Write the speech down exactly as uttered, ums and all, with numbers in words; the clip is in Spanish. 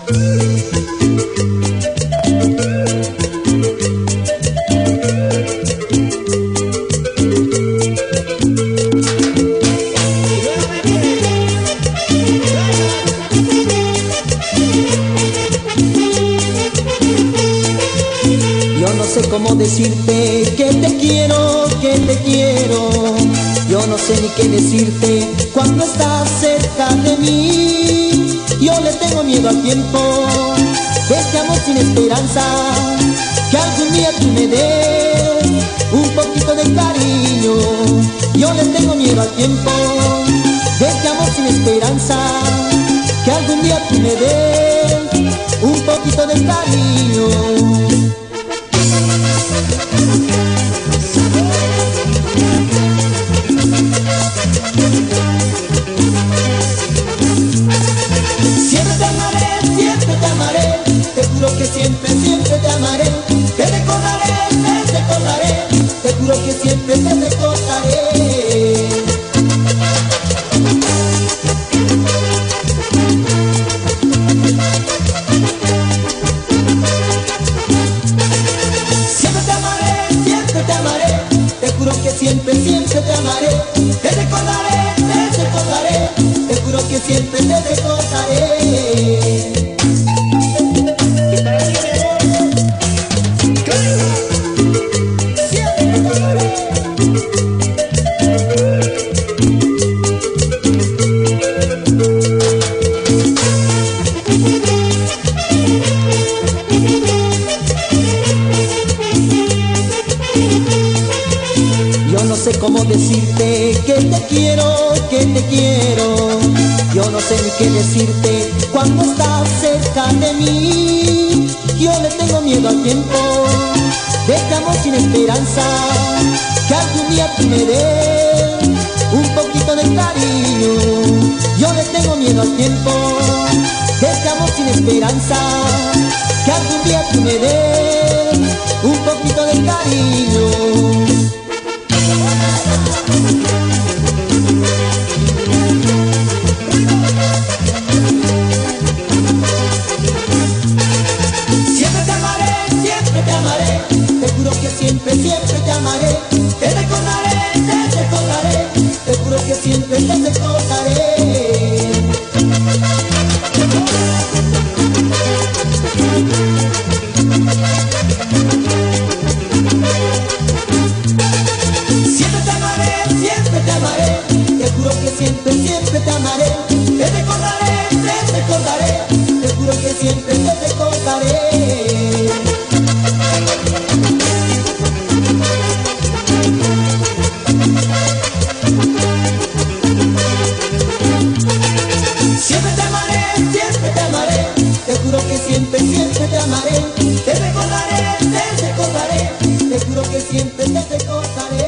Yo no sé cómo decirte que te quiero, que te quiero. Yo no sé ni qué decirte cuando estás cerca de mí. Yo le tengo miedo al tiempo, de este amor sin esperanza, que algún día tú me des un poquito de cariño. Yo le tengo miedo al tiempo, de este amor sin esperanza, que algún día tú me des un poquito de cariño. Siempre, siempre te amaré, te recordaré, te recordaré, te juro que siempre te recordaré. Siempre te amaré, siempre te amaré, te juro que siempre, siempre te amaré, te recordaré, te recordaré, te juro que siempre te recordaré. Yo no sé cómo decirte que te quiero, que te quiero. Yo no sé ni qué decirte cuando estás cerca de mí. Yo le tengo miedo al tiempo, de este amor sin esperanza, que algún día tú me des un poquito de cariño. Yo le tengo miedo al tiempo, de este amor sin esperanza, que algún día tú me des un poquito de cariño. Siempre te amaré, siempre te amaré, te juro que siempre, siempre te amaré, te recordaré, te recordaré, te juro que siempre te recordaré. Siempre te amaré, siempre te amaré, te juro que siempre, siempre te amaré, te recordaré, te recordaré, te juro que siempre te recordaré. Siempre te amaré, siempre te amaré, te juro que siempre, siempre te amaré, te recordaré, te recordaré, te juro que siempre te recordaré.